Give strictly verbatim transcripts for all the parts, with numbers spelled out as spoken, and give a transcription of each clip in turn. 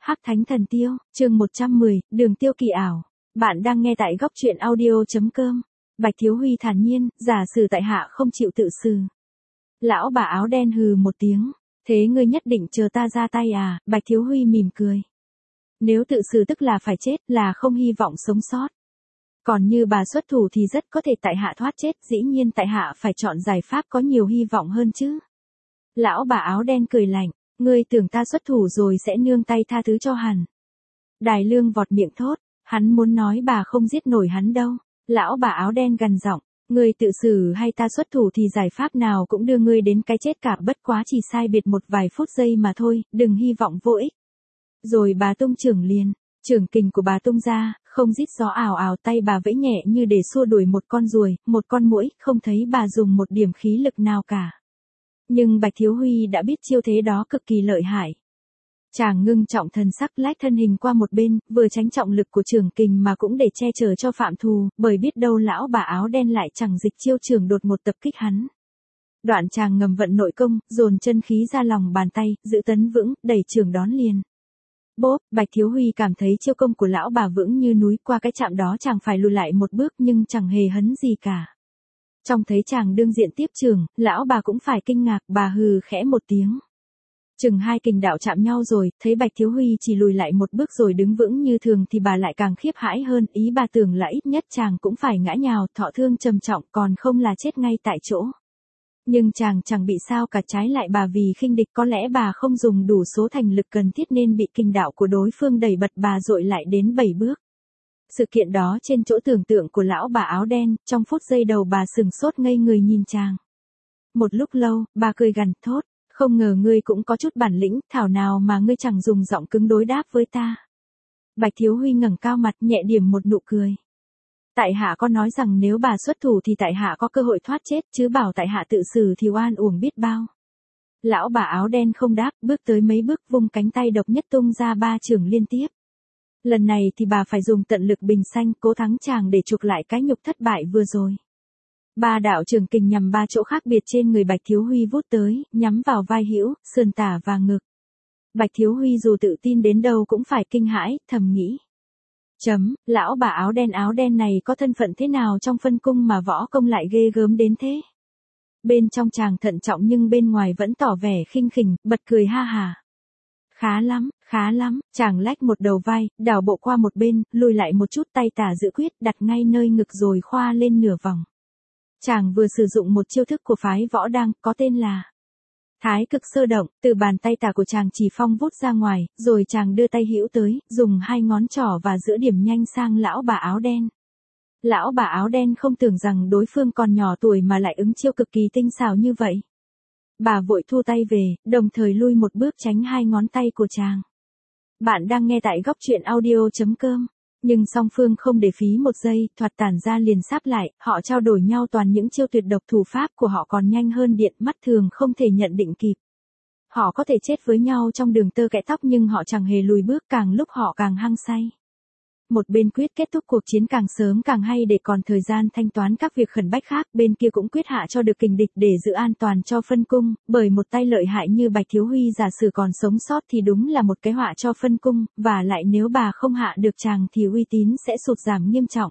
Hắc Thánh Thần Tiêu, chương một trăm mười, Đường Tiêu Kỳ ảo. Bạn đang nghe tại góc truyện audio.com. Bạch Thiếu Huy thản nhiên, giả sử tại hạ không chịu tự xử. Lão bà áo đen hừ một tiếng, thế ngươi nhất định chờ ta ra tay à? Bạch Thiếu Huy mỉm cười. Nếu tự xử tức là phải chết, là không hy vọng sống sót. Còn như bà xuất thủ thì rất có thể tại hạ thoát chết, dĩ nhiên tại hạ phải chọn giải pháp có nhiều hy vọng hơn chứ. Lão bà áo đen cười lạnh, ngươi tưởng ta xuất thủ rồi sẽ nương tay tha thứ cho hắn. Đài Lương vọt miệng thốt, hắn muốn nói bà không giết nổi hắn đâu. Lão bà áo đen gằn giọng, ngươi tự xử hay ta xuất thủ thì giải pháp nào cũng đưa ngươi đến cái chết cả, bất quá chỉ sai biệt một vài phút giây mà thôi, đừng hy vọng vô ích. Rồi bà tung trưởng liền, trưởng kình của bà tung ra, không rít gió ảo ảo, tay bà vẫy nhẹ như để xua đuổi một con ruồi, một con muỗi, không thấy bà dùng một điểm khí lực nào cả. Nhưng Bạch Thiếu Huy đã biết chiêu thế đó cực kỳ lợi hại. Chàng ngưng trọng thần sắc lách thân hình qua một bên, vừa tránh trọng lực của trưởng kình mà cũng để che chở cho phạm thù, bởi biết đâu lão bà áo đen lại chẳng dịch chiêu trường đột một tập kích hắn. Đoạn chàng ngầm vận nội công, dồn chân khí ra lòng bàn tay, giữ tấn vững, đẩy trường đón liền. Bốp, Bạch Thiếu Huy cảm thấy chiêu công của lão bà vững như núi, qua cái chạm đó chàng phải lùi lại một bước nhưng chẳng hề hấn gì cả. Trong thấy chàng đương diện tiếp trường, lão bà cũng phải kinh ngạc, bà hừ khẽ một tiếng. Chừng hai kình đạo chạm nhau rồi, thấy Bạch Thiếu Huy chỉ lùi lại một bước rồi đứng vững như thường thì bà lại càng khiếp hãi hơn, ý bà tưởng là ít nhất chàng cũng phải ngã nhào, thọ thương trầm trọng, còn không là chết ngay tại chỗ. Nhưng chàng chẳng bị sao cả, trái lại bà vì khinh địch, có lẽ bà không dùng đủ số thành lực cần thiết nên bị kình đạo của đối phương đẩy bật bà dội lại đến bảy bước. Sự kiện đó trên chỗ tưởng tượng của lão bà áo đen, trong phút giây đầu bà sừng sốt ngây người nhìn chàng. Một lúc lâu, bà cười gằn thốt, không ngờ ngươi cũng có chút bản lĩnh, thảo nào mà ngươi chẳng dùng giọng cứng đối đáp với ta. Bạch Thiếu Huy ngẩng cao mặt nhẹ điểm một nụ cười. Tại hạ có nói rằng nếu bà xuất thủ thì tại hạ có cơ hội thoát chết, chứ bảo tại hạ tự xử thì oan uổng biết bao. Lão bà áo đen không đáp, bước tới mấy bước vung cánh tay độc nhất tung ra ba chưởng liên tiếp. Lần này thì bà phải dùng tận lực bình xanh, cố thắng chàng để chuộc lại cái nhục thất bại vừa rồi. Ba đạo trường kình nhằm ba chỗ khác biệt trên người Bạch Thiếu Huy vút tới, nhắm vào vai hữu, sườn tả và ngực. Bạch Thiếu Huy dù tự tin đến đâu cũng phải kinh hãi, thầm nghĩ. Chấm, lão bà áo đen áo đen này có thân phận thế nào trong phân cung mà võ công lại ghê gớm đến thế? Bên trong chàng thận trọng nhưng bên ngoài vẫn tỏ vẻ khinh khỉnh, bật cười ha hà. Khá lắm, khá lắm, chàng lách một đầu vai, đảo bộ qua một bên, lùi lại một chút, tay tả giữ quyết, đặt ngay nơi ngực rồi khoa lên nửa vòng. Chàng vừa sử dụng một chiêu thức của phái võ đăng, có tên là Thái Cực Sơ Động, từ bàn tay tả của chàng chỉ phong vút ra ngoài, rồi chàng đưa tay hữu tới, dùng hai ngón trỏ và giữa điểm nhanh sang lão bà áo đen. Lão bà áo đen không tưởng rằng đối phương còn nhỏ tuổi mà lại ứng chiêu cực kỳ tinh xảo như vậy. Bà vội thu tay về, đồng thời lui một bước tránh hai ngón tay của chàng. Bạn đang nghe tại góc truyện audio.com. Nhưng song phương không để phí một giây, thoạt tản ra liền sáp lại, họ trao đổi nhau toàn những chiêu tuyệt độc, thủ pháp của họ còn nhanh hơn điện, mắt thường không thể nhận định kịp. Họ có thể chết với nhau trong đường tơ kẽ tóc nhưng họ chẳng hề lùi bước, càng lúc họ càng hăng say. Một bên quyết kết thúc cuộc chiến càng sớm càng hay để còn thời gian thanh toán các việc khẩn bách khác, bên kia cũng quyết hạ cho được kình địch để giữ an toàn cho phân cung, bởi một tay lợi hại như Bạch Thiếu Huy giả sử còn sống sót thì đúng là một cái họa cho phân cung, và lại nếu bà không hạ được chàng thì uy tín sẽ sụt giảm nghiêm trọng.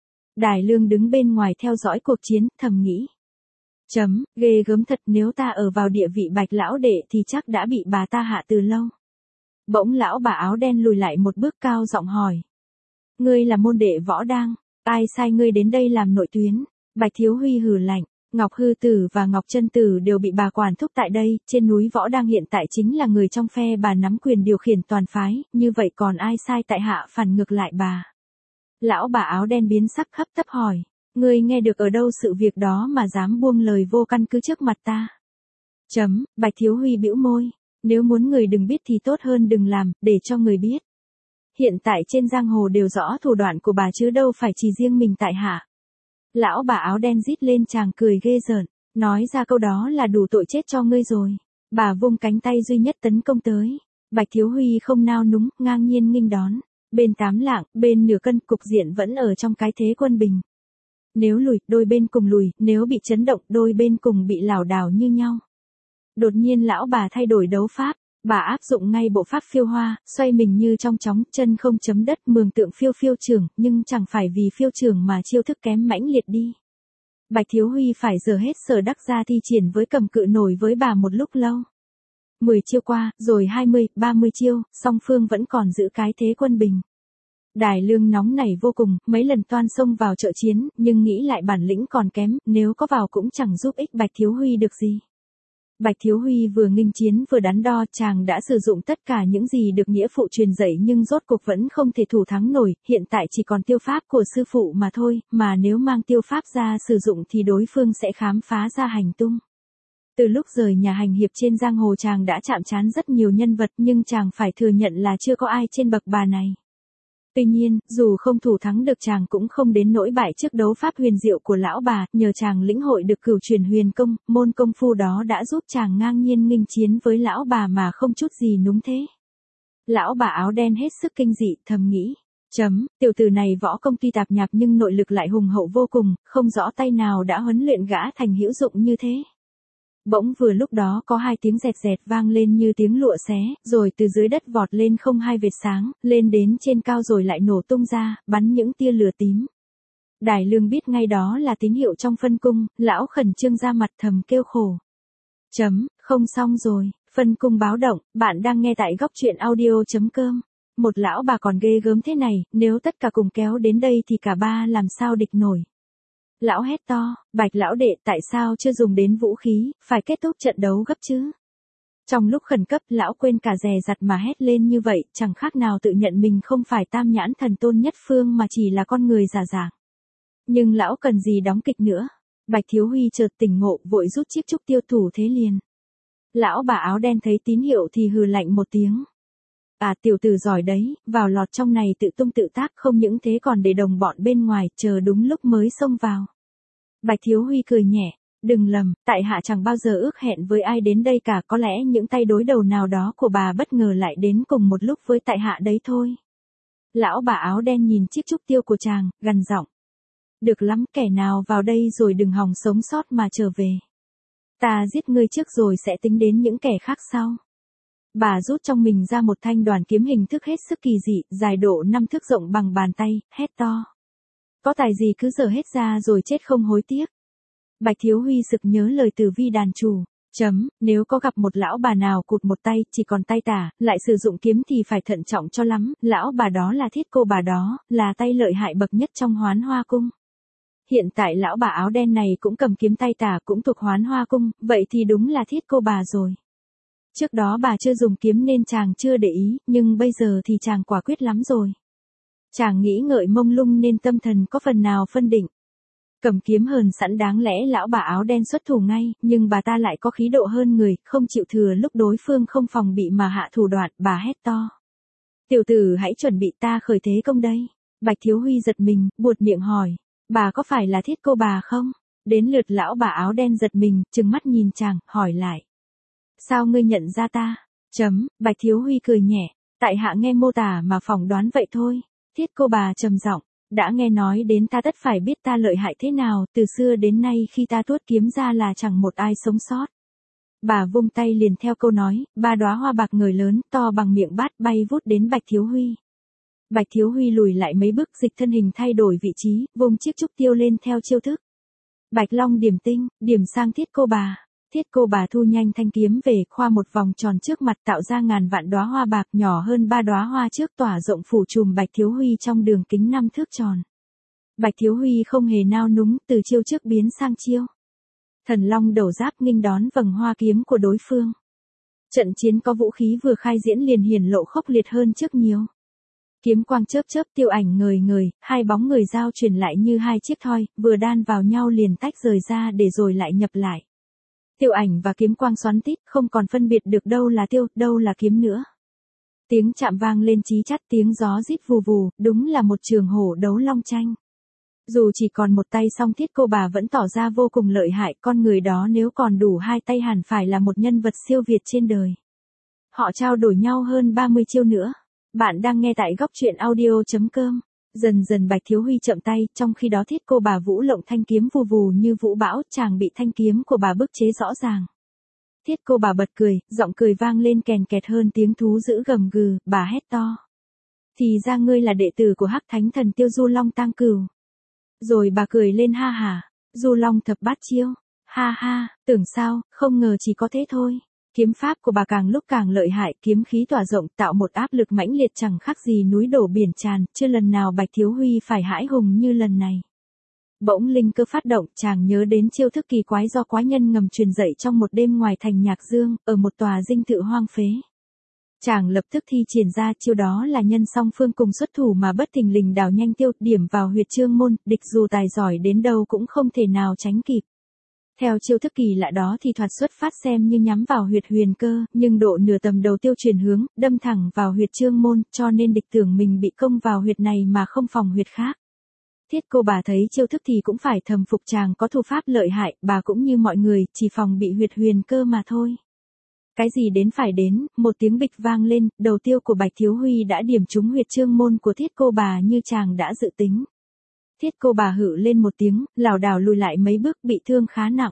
Đài Lương đứng bên ngoài theo dõi cuộc chiến, thầm nghĩ. Chấm, ghê gớm thật, nếu ta ở vào địa vị Bạch lão đệ thì chắc đã bị bà ta hạ từ lâu. Bỗng lão bà áo đen lùi lại một bước, cao giọng hỏi. Ngươi là môn đệ võ đăng, ai sai ngươi đến đây làm nội tuyến? Bạch Thiếu Huy hừ lạnh, Ngọc Hư Tử và Ngọc Chân Tử đều bị bà quản thúc tại đây, trên núi võ đăng hiện tại chính là người trong phe bà nắm quyền điều khiển toàn phái, như vậy còn ai sai tại hạ phản ngược lại bà? Lão bà áo đen biến sắc hấp tấp hỏi, ngươi nghe được ở đâu sự việc đó mà dám buông lời vô căn cứ trước mặt ta? Chấm, Bạch Thiếu Huy bĩu môi, nếu muốn người đừng biết thì tốt hơn đừng làm, để cho người biết. Hiện tại trên giang hồ đều rõ thủ đoạn của bà chứ đâu phải chỉ riêng mình tại hạ. Lão bà áo đen rít lên, chàng cười ghê rợn, nói ra câu đó là đủ tội chết cho ngươi rồi. Bà vung cánh tay duy nhất tấn công tới. Bạch Thiếu Huy không nao núng, ngang nhiên nghênh đón. Bên tám lạng, bên nửa cân, cục diện vẫn ở trong cái thế quân bình. Nếu lùi, đôi bên cùng lùi, nếu bị chấn động, đôi bên cùng bị lảo đảo như nhau. Đột nhiên lão bà thay đổi đấu pháp. Bà áp dụng ngay bộ pháp phiêu hoa, xoay mình như trong chóng, chân không chấm đất, mường tượng phiêu phiêu trưởng, nhưng chẳng phải vì phiêu trưởng mà chiêu thức kém mãnh liệt đi. Bạch Thiếu Huy phải giờ hết sở đắc ra thi triển với cầm cự nổi với bà một lúc lâu. mười chiêu qua, rồi hai mươi, ba mươi chiêu, song phương vẫn còn giữ cái thế quân bình. Đài Lương nóng nảy vô cùng, mấy lần toan xông vào trợ chiến, nhưng nghĩ lại bản lĩnh còn kém, nếu có vào cũng chẳng giúp ích Bạch Thiếu Huy được gì. Bạch Thiếu Huy vừa nghênh chiến vừa đắn đo, chàng đã sử dụng tất cả những gì được nghĩa phụ truyền dạy nhưng rốt cuộc vẫn không thể thủ thắng nổi, hiện tại chỉ còn tiêu pháp của sư phụ mà thôi, mà nếu mang tiêu pháp ra sử dụng thì đối phương sẽ khám phá ra hành tung. Từ lúc rời nhà hành hiệp trên giang hồ chàng đã chạm trán rất nhiều nhân vật nhưng chàng phải thừa nhận là chưa có ai trên bậc bà này. Tuy nhiên, dù không thủ thắng được chàng cũng không đến nỗi bại trước đấu pháp huyền diệu của lão bà, nhờ chàng lĩnh hội được cửu truyền huyền công, môn công phu đó đã giúp chàng ngang nhiên nghênh chiến với lão bà mà không chút gì núng thế. Lão bà áo đen hết sức kinh dị, thầm nghĩ, chấm, tiểu tử này võ công tuy tạp nhạp nhưng nội lực lại hùng hậu vô cùng, không rõ tay nào đã huấn luyện gã thành hữu dụng như thế. Bỗng vừa lúc đó có hai tiếng rẹt rẹt vang lên như tiếng lụa xé, rồi từ dưới đất vọt lên không hai vệt sáng, lên đến trên cao rồi lại nổ tung ra, bắn những tia lửa tím. Đài Lương biết ngay đó là tín hiệu trong phân cung, lão khẩn trương ra mặt thầm kêu khổ. Chấm, không xong rồi, phân cung báo động, bạn đang nghe tại góc truyện audio.com. Một lão bà còn ghê gớm thế này, nếu tất cả cùng kéo đến đây thì cả ba làm sao địch nổi. Lão hét to, Bạch lão đệ tại sao chưa dùng đến vũ khí, phải kết thúc trận đấu gấp chứ. Trong lúc khẩn cấp lão quên cả dè dặt mà hét lên như vậy, chẳng khác nào tự nhận mình không phải tam nhãn thần tôn nhất phương mà chỉ là con người giả dạng. Nhưng lão cần gì đóng kịch nữa. Bạch Thiếu Huy chợt tỉnh ngộ vội rút chiếc trúc tiêu thủ thế liền. Lão bà áo đen thấy tín hiệu thì hừ lạnh một tiếng. À tiểu tử giỏi đấy, vào lọt trong này tự tung tự tác không những thế còn để đồng bọn bên ngoài chờ đúng lúc mới xông vào. Bạch Thiếu Huy cười nhẹ, đừng lầm, tại hạ chẳng bao giờ ước hẹn với ai đến đây cả, có lẽ những tay đối đầu nào đó của bà bất ngờ lại đến cùng một lúc với tại hạ đấy thôi. Lão bà áo đen nhìn chiếc trúc tiêu của chàng, gằn giọng. Được lắm, kẻ nào vào đây rồi đừng hòng sống sót mà trở về. Ta giết ngươi trước rồi sẽ tính đến những kẻ khác sau. Bà rút trong mình ra một thanh đoàn kiếm hình thức hết sức kỳ dị, dài độ năm thước rộng bằng bàn tay, hét to. Có tài gì cứ dở hết ra rồi chết không hối tiếc. Bạch Thiếu Huy sực nhớ lời từ vi đàn chủ. Chấm, nếu có gặp một lão bà nào cụt một tay, chỉ còn tay tả, lại sử dụng kiếm thì phải thận trọng cho lắm, lão bà đó là thiết cô bà đó, là tay lợi hại bậc nhất trong Hoán Hoa Cung. Hiện tại lão bà áo đen này cũng cầm kiếm tay tả cũng thuộc Hoán Hoa Cung, vậy thì đúng là thiết cô bà rồi. Trước đó bà chưa dùng kiếm nên chàng chưa để ý, nhưng bây giờ thì chàng quả quyết lắm rồi. Chàng nghĩ ngợi mông lung nên tâm thần có phần nào phân định. Cầm kiếm hờn sẵn đáng lẽ lão bà áo đen xuất thủ ngay, nhưng bà ta lại có khí độ hơn người, không chịu thừa lúc đối phương không phòng bị mà hạ thủ đoạn, bà hét to. Tiểu tử hãy chuẩn bị ta khởi thế công đây. Bạch Thiếu Huy giật mình, buột miệng hỏi, bà có phải là thiết cô bà không? Đến lượt lão bà áo đen giật mình, trừng mắt nhìn chàng, hỏi lại. Sao ngươi nhận ra ta? Chấm, Bạch Thiếu Huy cười nhẹ, tại hạ nghe mô tả mà phỏng đoán vậy thôi. Thiết cô bà trầm giọng, đã nghe nói đến ta tất phải biết ta lợi hại thế nào, từ xưa đến nay khi ta tuốt kiếm ra là chẳng một ai sống sót. Bà vung tay liền theo câu nói, ba đóa hoa bạc người lớn, to bằng miệng bát bay vút đến Bạch Thiếu Huy. Bạch Thiếu Huy lùi lại mấy bước dịch thân hình thay đổi vị trí, vung chiếc trúc tiêu lên theo chiêu thức. Bạch Long điểm tinh, điểm sang thiết cô bà. Thiết cô bà thu nhanh thanh kiếm về, khoa một vòng tròn trước mặt tạo ra ngàn vạn đóa hoa bạc nhỏ hơn ba đóa hoa trước tỏa rộng phủ trùm Bạch Thiếu Huy trong đường kính năm thước tròn. Bạch Thiếu Huy không hề nao núng, từ chiêu trước biến sang chiêu. Thần Long đầu giáp nghênh đón vầng hoa kiếm của đối phương. Trận chiến có vũ khí vừa khai diễn liền hiển lộ khốc liệt hơn trước nhiều. Kiếm quang chớp chớp tiêu ảnh ngời ngời, hai bóng người giao chuyển lại như hai chiếc thoi, vừa đan vào nhau liền tách rời ra để rồi lại nhập lại. Tiêu ảnh và kiếm quang xoắn tít, không còn phân biệt được đâu là tiêu, đâu là kiếm nữa. Tiếng chạm vang lên chí chát, tiếng gió rít vù vù, đúng là một trường hổ đấu long tranh. Dù chỉ còn một tay song thiết cô bà vẫn tỏ ra vô cùng lợi hại, con người đó nếu còn đủ hai tay hẳn phải là một nhân vật siêu việt trên đời. Họ trao đổi nhau hơn ba mươi chiêu nữa. Bạn đang nghe tại góc truyện audio.com. Dần dần Bạch Thiếu Huy chậm tay, trong khi đó thiết cô bà vũ lộng thanh kiếm vù vù như vũ bão, chàng bị thanh kiếm của bà bức chế rõ ràng. Thiết cô bà bật cười, giọng cười vang lên kèn kẹt hơn tiếng thú dữ gầm gừ, bà hét to. Thì ra ngươi là đệ tử của Hắc Thánh Thần Tiêu Du Long Tang Cửu. Rồi bà cười lên ha hả, Du Long thập bát chiêu, ha ha, tưởng sao, không ngờ chỉ có thế thôi. Kiếm pháp của bà càng lúc càng lợi hại, kiếm khí tỏa rộng tạo một áp lực mãnh liệt chẳng khác gì núi đổ biển tràn, chưa lần nào Bạch Thiếu Huy phải hãi hùng như lần này. Bỗng linh cơ phát động, chàng nhớ đến chiêu thức kỳ quái do quái nhân ngầm truyền dạy trong một đêm ngoài thành Nhạc Dương, ở một tòa dinh thự hoang phế. Chàng lập tức thi triển ra chiêu đó là nhân song phương cùng xuất thủ mà bất thình lình đào nhanh tiêu điểm vào huyệt trương môn, địch dù tài giỏi đến đâu cũng không thể nào tránh kịp. Theo chiêu thức kỳ lạ đó thì thoạt xuất phát xem như nhắm vào huyệt huyền cơ, nhưng độ nửa tầm đầu tiêu chuyển hướng, đâm thẳng vào huyệt trương môn, cho nên địch tưởng mình bị công vào huyệt này mà không phòng huyệt khác. Thiết cô bà thấy chiêu thức thì cũng phải thầm phục chàng có thủ pháp lợi hại, bà cũng như mọi người, chỉ phòng bị huyệt huyền cơ mà thôi. Cái gì đến phải đến, một tiếng bịch vang lên, đầu tiêu của Bạch Thiếu Huy đã điểm trúng huyệt trương môn của thiết cô bà như chàng đã dự tính. Thiết cô bà hự lên một tiếng, lảo đảo lùi lại mấy bước bị thương khá nặng.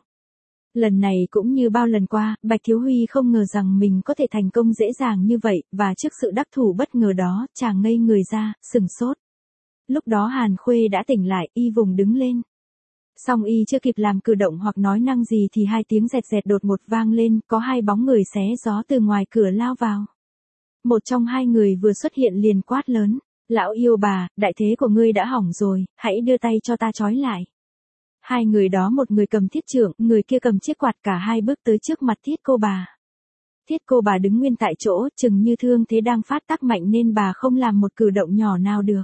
Lần này cũng như bao lần qua, Bạch Thiếu Huy không ngờ rằng mình có thể thành công dễ dàng như vậy, và trước sự đắc thủ bất ngờ đó, chàng ngây người ra, sừng sốt. Lúc đó Hàn Khuê đã tỉnh lại, y vùng đứng lên. Song y chưa kịp làm cử động hoặc nói năng gì thì hai tiếng rẹt rẹt đột ngột vang lên, có hai bóng người xé gió từ ngoài cửa lao vào. Một trong hai người vừa xuất hiện liền quát lớn, lão yêu bà, đại thế của ngươi đã hỏng rồi, hãy đưa tay cho ta trói lại. Hai người đó một người cầm thiết trượng, người kia cầm chiếc quạt, cả hai bước tới trước mặt thiết cô bà. Thiết cô bà đứng nguyên tại chỗ, chừng như thương thế đang phát tác mạnh nên bà không làm một cử động nhỏ nào được.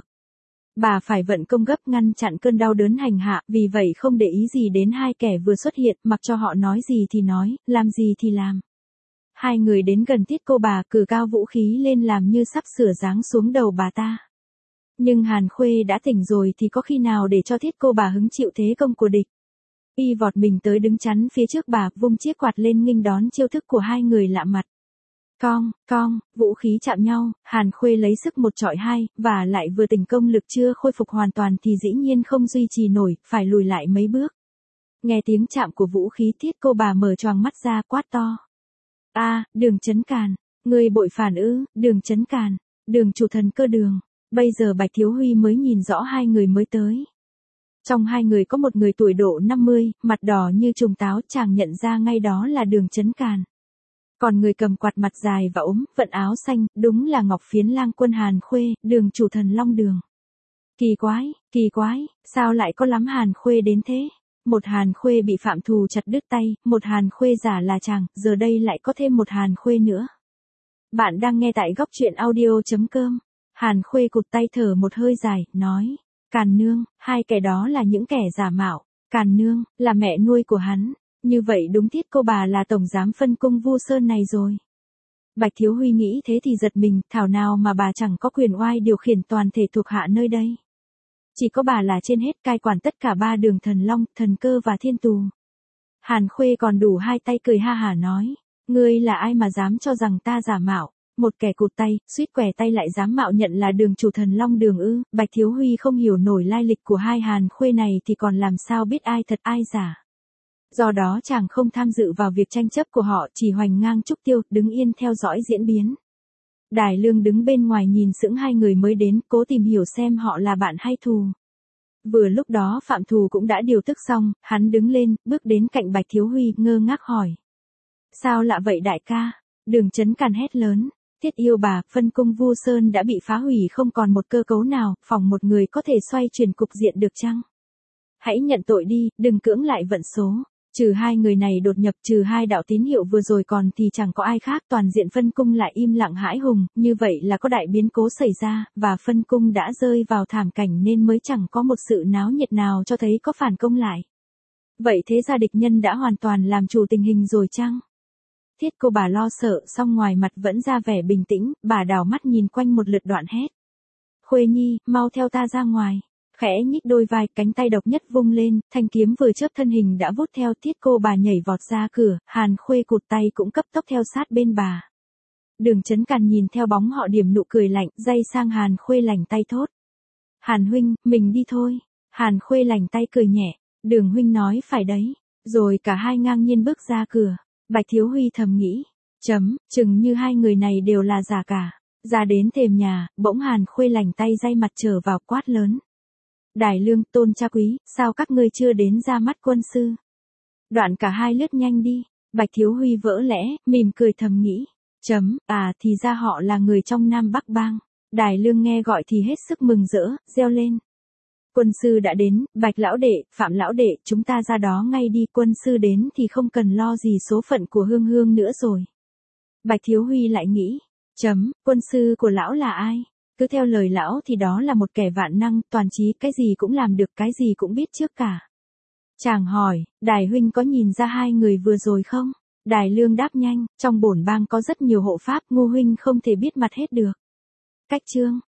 Bà phải vận công gấp ngăn chặn cơn đau đớn hành hạ, vì vậy không để ý gì đến hai kẻ vừa xuất hiện, mặc cho họ nói gì thì nói, làm gì thì làm. Hai người đến gần thiết cô bà, cử cao vũ khí lên làm như sắp sửa giáng xuống đầu bà ta. Nhưng Hàn Khuê đã tỉnh rồi thì có khi nào để cho thiết cô bà hứng chịu thế công của địch. Y vọt mình tới đứng chắn phía trước bà, vung chiếc quạt lên nghênh đón chiêu thức của hai người lạ mặt. Cong, cong, vũ khí chạm nhau, Hàn Khuê lấy sức một trọi hai, và lại vừa tỉnh công lực chưa khôi phục hoàn toàn thì dĩ nhiên không duy trì nổi, phải lùi lại mấy bước. Nghe tiếng chạm của vũ khí thiết cô bà mở choàng mắt ra quát to. A, Đường Chấn Càn, người bội phản ư, Đường Chấn Càn, Đường chủ thần cơ Đường. Bây giờ Bạch Thiếu Huy mới nhìn rõ hai người mới tới. Trong hai người có một người tuổi độ năm mươi, mặt đỏ như trùng táo, chàng nhận ra ngay đó là Đường Chấn Càn. Còn người cầm quạt mặt dài và ốm, vận áo xanh, đúng là Ngọc Phiến Lang Quân Hàn Khuê, Đường chủ thần Long Đường. Kỳ quái, kỳ quái, sao lại có lắm Hàn Khuê đến thế? Một Hàn Khuê bị phạm thù chặt đứt tay, một Hàn Khuê giả là chàng, giờ đây lại có thêm một Hàn Khuê nữa. Bạn đang nghe tại góc truyện audio chấm com. Hàn Khuê cụt tay thở một hơi dài, nói. Càn nương, hai kẻ đó là những kẻ giả mạo. Càn nương, là mẹ nuôi của hắn. Như vậy đúng thiết cô bà là tổng giám phân cung Vu Sơn này rồi. Bạch Thiếu Huy nghĩ thế thì giật mình, thảo nào mà bà chẳng có quyền oai điều khiển toàn thể thuộc hạ nơi đây. Chỉ có bà là trên hết, cai quản tất cả ba đường Thần Long, Thần Cơ và Thiên Tù. Hàn Khuê còn đủ hai tay cười ha hả nói. Ngươi là ai mà dám cho rằng ta giả mạo? Một kẻ cụt tay, suýt què tay lại dám mạo nhận là Đường chủ thần Long Đường ư? Bạch Thiếu Huy không hiểu nổi lai lịch của hai Hàn Khuê này thì còn làm sao biết ai thật ai giả. Do đó chàng không tham dự vào việc tranh chấp của họ, chỉ hoành ngang trúc tiêu, đứng yên theo dõi diễn biến. Đài Lương đứng bên ngoài nhìn sững hai người mới đến, cố tìm hiểu xem họ là bạn hay thù. Vừa lúc đó Phạm Thù cũng đã điều tức xong, hắn đứng lên, bước đến cạnh Bạch Thiếu Huy, ngơ ngác hỏi. Sao lạ vậy đại ca? Đường Chấn Càn hét lớn. Thiết yêu bà, phân cung Vu Sơn đã bị phá hủy không còn một cơ cấu nào, phòng một người có thể xoay chuyển cục diện được chăng? Hãy nhận tội đi, đừng cưỡng lại vận số. Trừ hai người này đột nhập, trừ hai đạo tín hiệu vừa rồi còn thì chẳng có ai khác, toàn diện phân cung lại im lặng hãi hùng, như vậy là có đại biến cố xảy ra, và phân cung đã rơi vào thảm cảnh nên mới chẳng có một sự náo nhiệt nào cho thấy có phản công lại. Vậy thế ra địch nhân đã hoàn toàn làm chủ tình hình rồi chăng? Thiết cô bà lo sợ, song ngoài mặt vẫn ra vẻ bình tĩnh, bà đảo mắt nhìn quanh một lượt đoạn hét. Khuê Nhi, mau theo ta ra ngoài. Khẽ nhích đôi vai, cánh tay độc nhất vung lên, thanh kiếm vừa chớp thân hình đã vút theo thiết cô bà nhảy vọt ra cửa, Hàn Khuê cụt tay cũng cấp tốc theo sát bên bà. Đường Chấn Càn nhìn theo bóng họ điểm nụ cười lạnh, day sang Hàn Khuê lành tay thốt. Hàn huynh, mình đi thôi. Hàn Khuê lành tay cười nhẹ, Đường huynh nói phải đấy. Rồi cả hai ngang nhiên bước ra cửa. Bạch Thiếu Huy thầm nghĩ. Chấm, chừng như hai người này đều là giả cả. Ra đến thềm nhà, bỗng Hàn Khuê lành tay day mặt trở vào quát lớn. Đài Lương, Tôn Cha Quý, sao các ngươi chưa đến ra mắt quân sư? Đoạn cả hai lướt nhanh đi. Bạch Thiếu Huy vỡ lẽ, mỉm cười thầm nghĩ. Chấm, à thì ra họ là người trong Nam Bắc Bang. Đài Lương nghe gọi thì hết sức mừng rỡ, reo lên. Quân sư đã đến, Bạch lão đệ, Phạm lão đệ, chúng ta ra đó ngay đi, quân sư đến thì không cần lo gì số phận của Hương Hương nữa rồi. Bạch Thiếu Huy lại nghĩ. Chấm, quân sư của lão là ai? Cứ theo lời lão thì đó là một kẻ vạn năng, toàn trí, cái gì cũng làm được, cái gì cũng biết trước cả. Chàng hỏi, Đài huynh có nhìn ra hai người vừa rồi không? Đài Lương đáp nhanh, trong bổn bang có rất nhiều hộ pháp, Ngô huynh không thể biết mặt hết được. Cách chương